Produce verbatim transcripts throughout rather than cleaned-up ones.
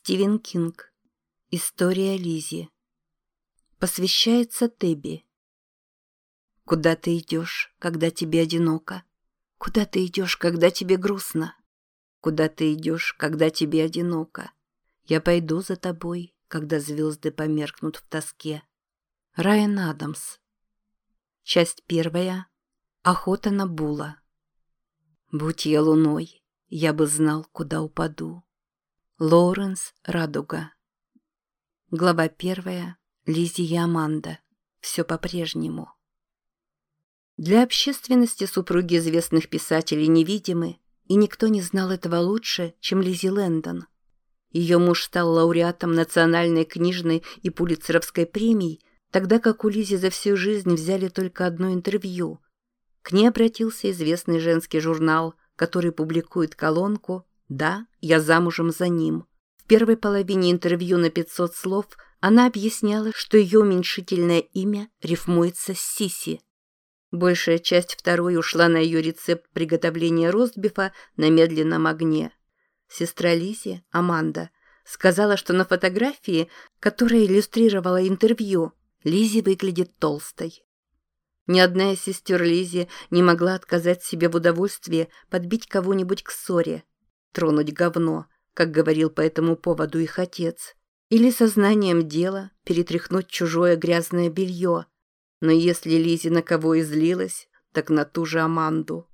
Стивен Кинг. История Лизи. Посвящается Тебби. Куда ты идешь, когда тебе одиноко? Куда ты идешь, когда тебе грустно? Куда ты идешь, когда тебе одиноко? Я пойду за тобой, когда звезды померкнут в тоске. Райан Адамс. Часть первая. Охота на Була. Будь я луной, я бы знал, куда упаду. Лоуренс Радуга. Глава первая. Лизи и Аманда. Все по-прежнему. Для общественности супруги известных писателей невидимы, и никто не знал этого лучше, чем Лизи Лэндон. Ее муж стал лауреатом национальной книжной и пулитцеровской премий, тогда как у Лизи за всю жизнь взяли только одно интервью. К ней обратился известный женский журнал, который публикует колонку «Да, я замужем за ним». В первой половине интервью на пятьсот слов она объясняла, что ее уменьшительное имя рифмуется с Сиси. Большая часть второй ушла на ее рецепт приготовления ростбифа на медленном огне. Сестра Лизи, Аманда, сказала, что на фотографии, которая иллюстрировала интервью, Лизи выглядит толстой. Ни одна из сестер Лизи не могла отказать себе в удовольствии подбить кого-нибудь к ссоре, тронуть говно, как говорил по этому поводу их отец, или сознанием дела перетряхнуть чужое грязное белье. Но если Лизи на кого и злилась, так на ту же Аманду.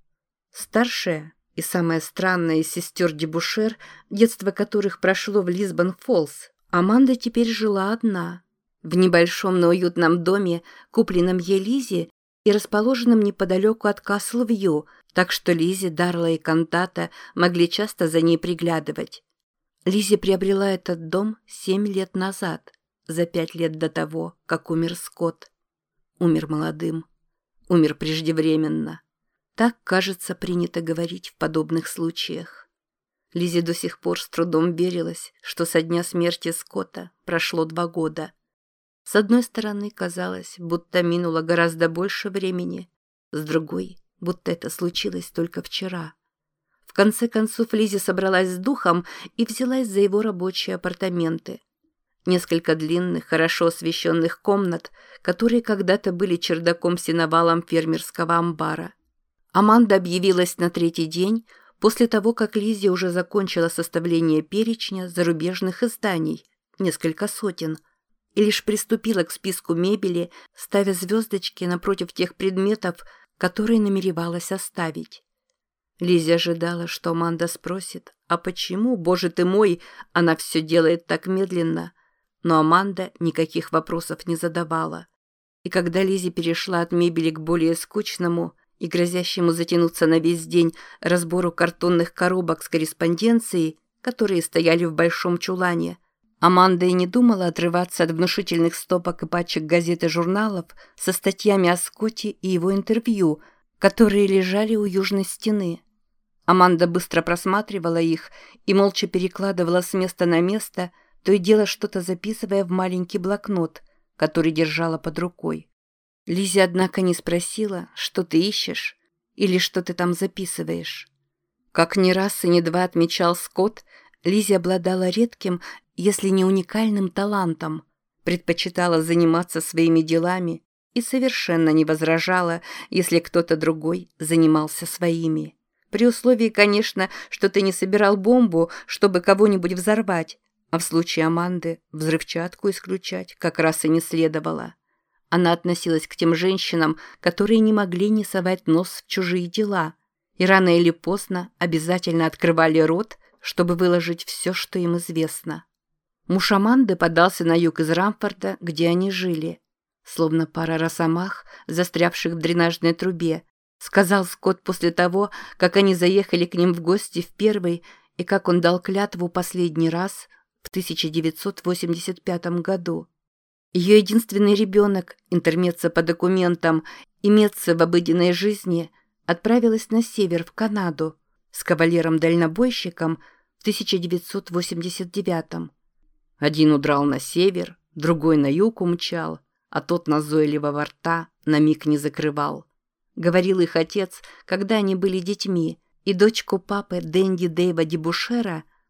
Старшая и самая странная из сестер Дебушер, детство которых прошло в Лисбон-Фоллс, Аманда теперь жила одна, в небольшом, но уютном доме, купленном ей Лизи и расположенном неподалеку от Касл-Вью, так что Лизи, Дарла и Кантата могли часто за ней приглядывать. Лизи приобрела этот дом семь лет назад, за пять лет до того, как умер Скотт. Умер молодым, умер преждевременно. Так, кажется, принято говорить в подобных случаях. Лизи до сих пор с трудом верилась, что со дня смерти Скотта прошло два года. С одной стороны, казалось, будто минуло гораздо больше времени, с другой, будто это случилось только вчера. В конце концов Лизи собралась с духом и взялась за его рабочие апартаменты. Несколько длинных, хорошо освещенных комнат, которые когда-то были чердаком-сеновалом фермерского амбара. Аманда объявилась на третий день после того, как Лизи уже закончила составление перечня зарубежных изданий, несколько сотен, и лишь приступила к списку мебели, ставя звездочки напротив тех предметов, которые намеревалась оставить. Лизи ожидала, что Аманда спросит, а почему, боже ты мой, она все делает так медленно? Но Аманда никаких вопросов не задавала. И когда Лизи перешла от мебели к более скучному и грозящему затянуться на весь день разбору картонных коробок с корреспонденцией, которые стояли в большом чулане, Аманда и не думала отрываться от внушительных стопок и пачек газет и журналов со статьями о Скотте и его интервью, которые лежали у южной стены. Аманда быстро просматривала их и молча перекладывала с места на место, то и дело что-то записывая в маленький блокнот, который держала под рукой. Лизи, однако, не спросила, что ты ищешь или что ты там записываешь. Как ни раз и не два отмечал Скотт, Лизи обладала редким, если не уникальным талантом, предпочитала заниматься своими делами и совершенно не возражала, если кто-то другой занимался своими. При условии, конечно, что ты не собирал бомбу, чтобы кого-нибудь взорвать, а в случае Аманды взрывчатку исключать как раз и не следовало. Она относилась к тем женщинам, которые не могли не совать нос в чужие дела, и рано или поздно обязательно открывали рот, чтобы выложить все, что им известно. Муж Аманды подался на юг из Рамфорда, где они жили. Словно пара росомах, застрявших в дренажной трубе, сказал Скотт после того, как они заехали к ним в гости в первый и как он дал клятву последний раз в тысяча девятьсот восемьдесят пятом году. Ее единственный ребенок, интермеца по документам и меца в обыденной жизни, отправилась на север, в Канаду, с кавалером-дальнобойщиком в тысяча девятьсот восемьдесят девятом. Один удрал на север, другой на юг умчал, а тот назойливого рта на миг не закрывал. Говорил их отец, когда они были детьми, и дочку папы Дэнди Дэйва Дебушера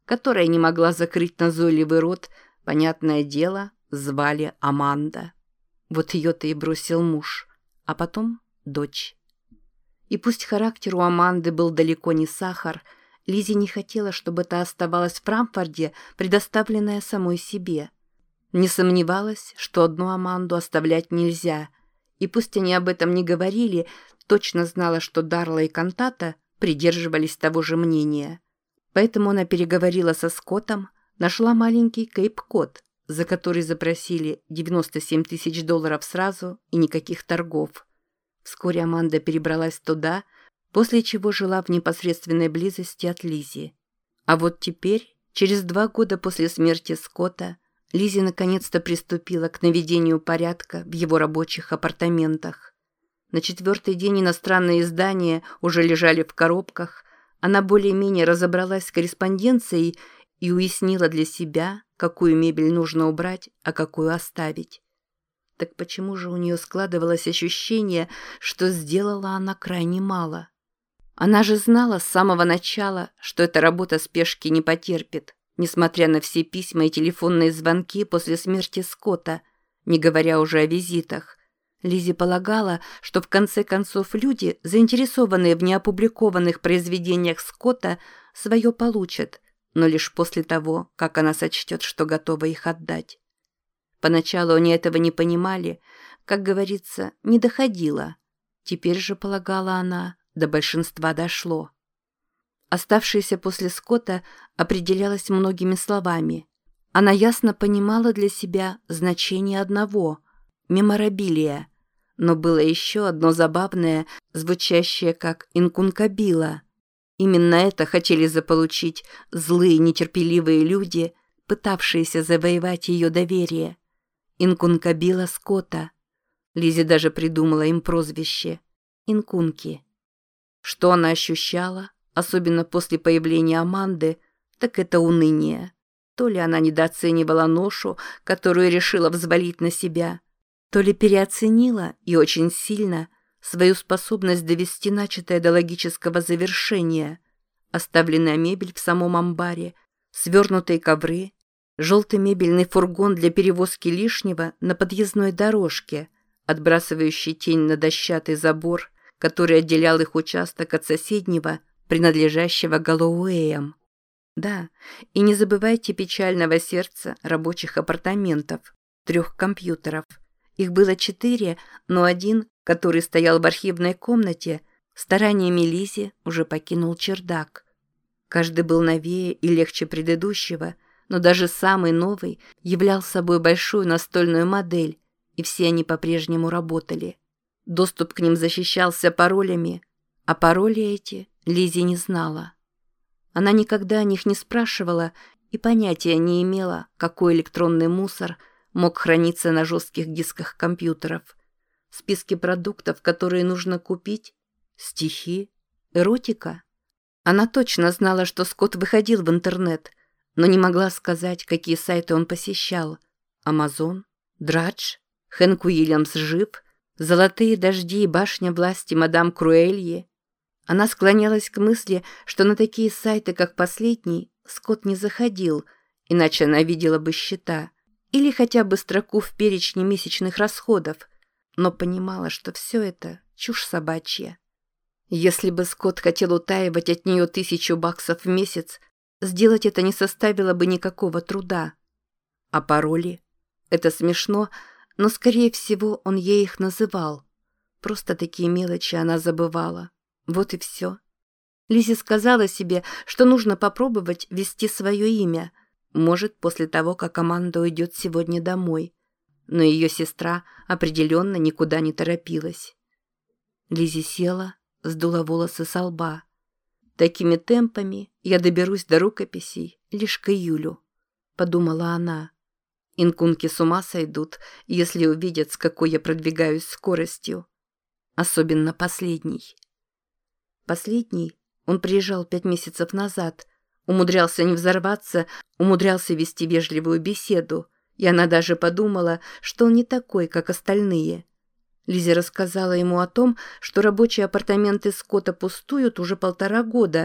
которая не могла закрыть назойливый рот, понятное дело, звали Аманда. Вот ее-то и бросил муж, а потом дочь. И пусть характер у Аманды был далеко не сахар, Лизе не хотела, чтобы та оставалась в Фрамфорде, предоставленная самой себе. Не сомневалась, что одну Аманду оставлять нельзя, и пусть они об этом не говорили, точно знала, что Дарла и Кантата придерживались того же мнения. Поэтому она переговорила со Скоттом, нашла маленький Кейп-Код, за который запросили девяносто семь тысяч долларов сразу и никаких торгов. Вскоре Аманда перебралась туда, после чего жила в непосредственной близости от Лизи. А вот теперь, через два года после смерти Скотта, Лизи наконец-то приступила к наведению порядка в его рабочих апартаментах. На четвертый день иностранные издания уже лежали в коробках, она более-менее разобралась с корреспонденцией и уяснила для себя, какую мебель нужно убрать, а какую оставить. Так почему же у нее складывалось ощущение, что сделала она крайне мало? Она же знала с самого начала, что эта работа спешки не потерпит, несмотря на все письма и телефонные звонки после смерти Скотта, не говоря уже о визитах. Лизи полагала, что в конце концов люди, заинтересованные в неопубликованных произведениях Скотта, свое получат, но лишь после того, как она сочтет, что готова их отдать. Поначалу они этого не понимали, как говорится, не доходило. Теперь же, полагала она, до большинства дошло. Оставшееся после Скотта определялось многими словами. Она ясно понимала для себя значение одного – меморабилия, но было еще одно забавное, звучащее как «инкункабила». Именно это хотели заполучить злые нетерпеливые люди, пытавшиеся завоевать ее доверие. Инкункабила Скотта. Лизи даже придумала им прозвище – инкунки. Что она ощущала, особенно после появления Аманды, так это уныние. То ли она недооценивала ношу, которую решила взвалить на себя, то ли переоценила и очень сильно свою способность довести начатое до логического завершения. Оставленная мебель в самом амбаре, свернутые ковры, желтый мебельный фургон для перевозки лишнего на подъездной дорожке, отбрасывающий тень на дощатый забор, который отделял их участок от соседнего, принадлежащего Галлоуэям. Да, и не забывайте печального сердца рабочих апартаментов, трех компьютеров. Их было четыре, но один, который стоял в архивной комнате, стараниями Лизи уже покинул чердак. Каждый был новее и легче предыдущего, но даже самый новый являл собой большую настольную модель, и все они по-прежнему работали. Доступ к ним защищался паролями, а пароли эти Лизи не знала. Она никогда о них не спрашивала и понятия не имела, какой электронный мусор мог храниться на жестких дисках компьютеров. Списки продуктов, которые нужно купить, стихи, эротика. Она точно знала, что Скотт выходил в интернет, но не могла сказать, какие сайты он посещал. Амазон, Драдж, Хэнк Уильямс жив, Золотые дожди и башня власти мадам Круэльи. Она склонялась к мысли, что на такие сайты, как последний, Скотт не заходил, иначе она видела бы счета или хотя бы строку в перечне месячных расходов, но понимала, что все это чушь собачья. Если бы Скотт хотел утаивать от нее тысячу баксов в месяц, сделать это не составило бы никакого труда. А пароли? Это смешно, но, скорее всего, он ей их называл. Просто такие мелочи она забывала. Вот и все. Лизи сказала себе, что нужно попробовать ввести свое имя. Может, после того, как Аманда уйдет сегодня домой. Но ее сестра определенно никуда не торопилась. Лизи села, сдула волосы со лба. «Такими темпами я доберусь до рукописей лишь к июлю», — подумала она. Инкунки с ума сойдут, если увидят, с какой я продвигаюсь скоростью. Особенно последний. Последний, он приезжал пять месяцев назад, умудрялся не взорваться, умудрялся вести вежливую беседу, и она даже подумала, что он не такой, как остальные. Лизи рассказала ему о том, что рабочие апартаменты Скотта пустуют уже полтора года,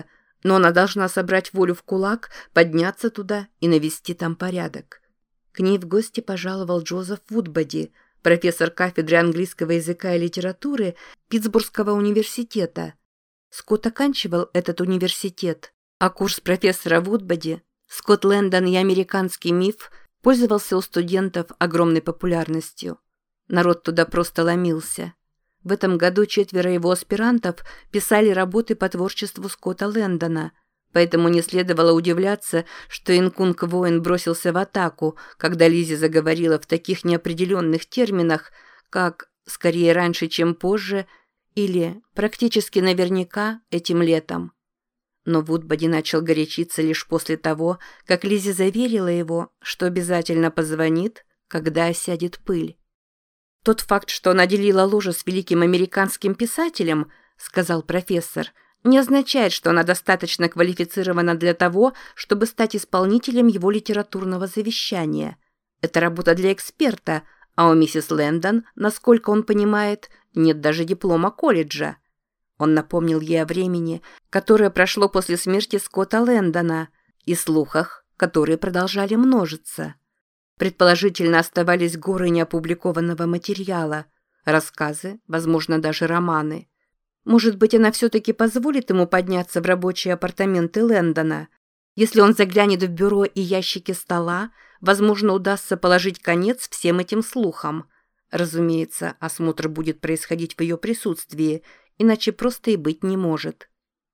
Но она должна собрать волю в кулак, подняться туда и навести там порядок. К ней в гости пожаловал Джозеф Вудбоди, профессор кафедры английского языка и литературы Питтсбургского университета. Скотт оканчивал этот университет, а курс профессора Вудбоди «Скотт Лэндон и американский миф» пользовался у студентов огромной популярностью. Народ туда просто ломился. В этом году четверо его аспирантов писали работы по творчеству Скотта Лэндона, поэтому не следовало удивляться, что инкунг-воин бросился в атаку, когда Лиззи заговорила в таких неопределенных терминах, как «скорее раньше, чем позже» или «практически наверняка этим летом». Но Вудбоди начал горячиться лишь после того, как Лиззи заверила его, что обязательно позвонит, когда осядет пыль. «Тот факт, что она делила ложе с великим американским писателем, — сказал профессор, — не означает, что она достаточно квалифицирована для того, чтобы стать исполнителем его литературного завещания. Это работа для эксперта, а у миссис Лэндон, насколько он понимает, нет даже диплома колледжа». Он напомнил ей о времени, которое прошло после смерти Скотта Лэндона, и слухах, которые продолжали множиться. Предположительно, оставались горы неопубликованного материала, рассказы, возможно, даже романы. Может быть, она все-таки позволит ему подняться в рабочие апартаменты Лэндона. Если он заглянет в бюро и ящики стола, возможно, удастся положить конец всем этим слухам. Разумеется, осмотр будет происходить в ее присутствии, иначе просто и быть не может.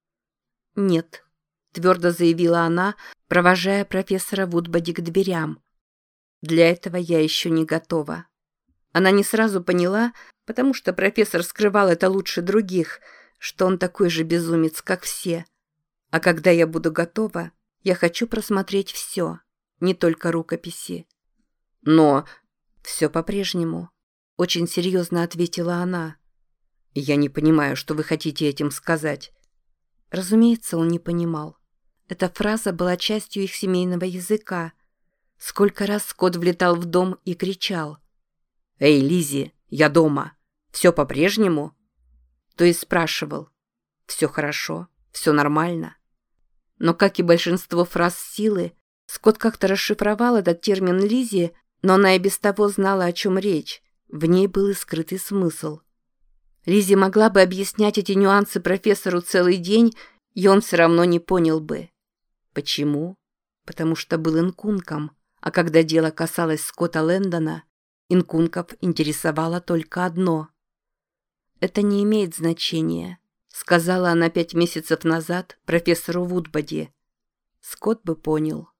«Нет», — твердо заявила она, провожая профессора Вудбоди к дверям. «Для этого я еще не готова». Она не сразу поняла, потому что профессор скрывал это лучше других, что он такой же безумец, как все. А когда я буду готова, я хочу просмотреть все, не только рукописи. «Но все по-прежнему», — очень серьезно ответила она. «Я не понимаю, что вы хотите этим сказать». Разумеется, он не понимал. Эта фраза была частью их семейного языка. Сколько раз Скотт влетал в дом и кричал: «Эй, Лиззи, я дома. Все по-прежнему?» То есть спрашивал: «Все хорошо? Все нормально?» Но, как и большинство фраз силы, Скотт как-то расшифровал этот термин Лиззи, но она и без того знала, о чем речь. В ней был и скрытый смысл. Лиззи могла бы объяснять эти нюансы профессору целый день, и он все равно не понял бы. Почему? Потому что был инкунком, а когда дело касалось Скотта Лэндона, инкунков интересовало только одно. «Это не имеет значения», — сказала она пять месяцев назад профессору Вудбоди. Скотт бы понял.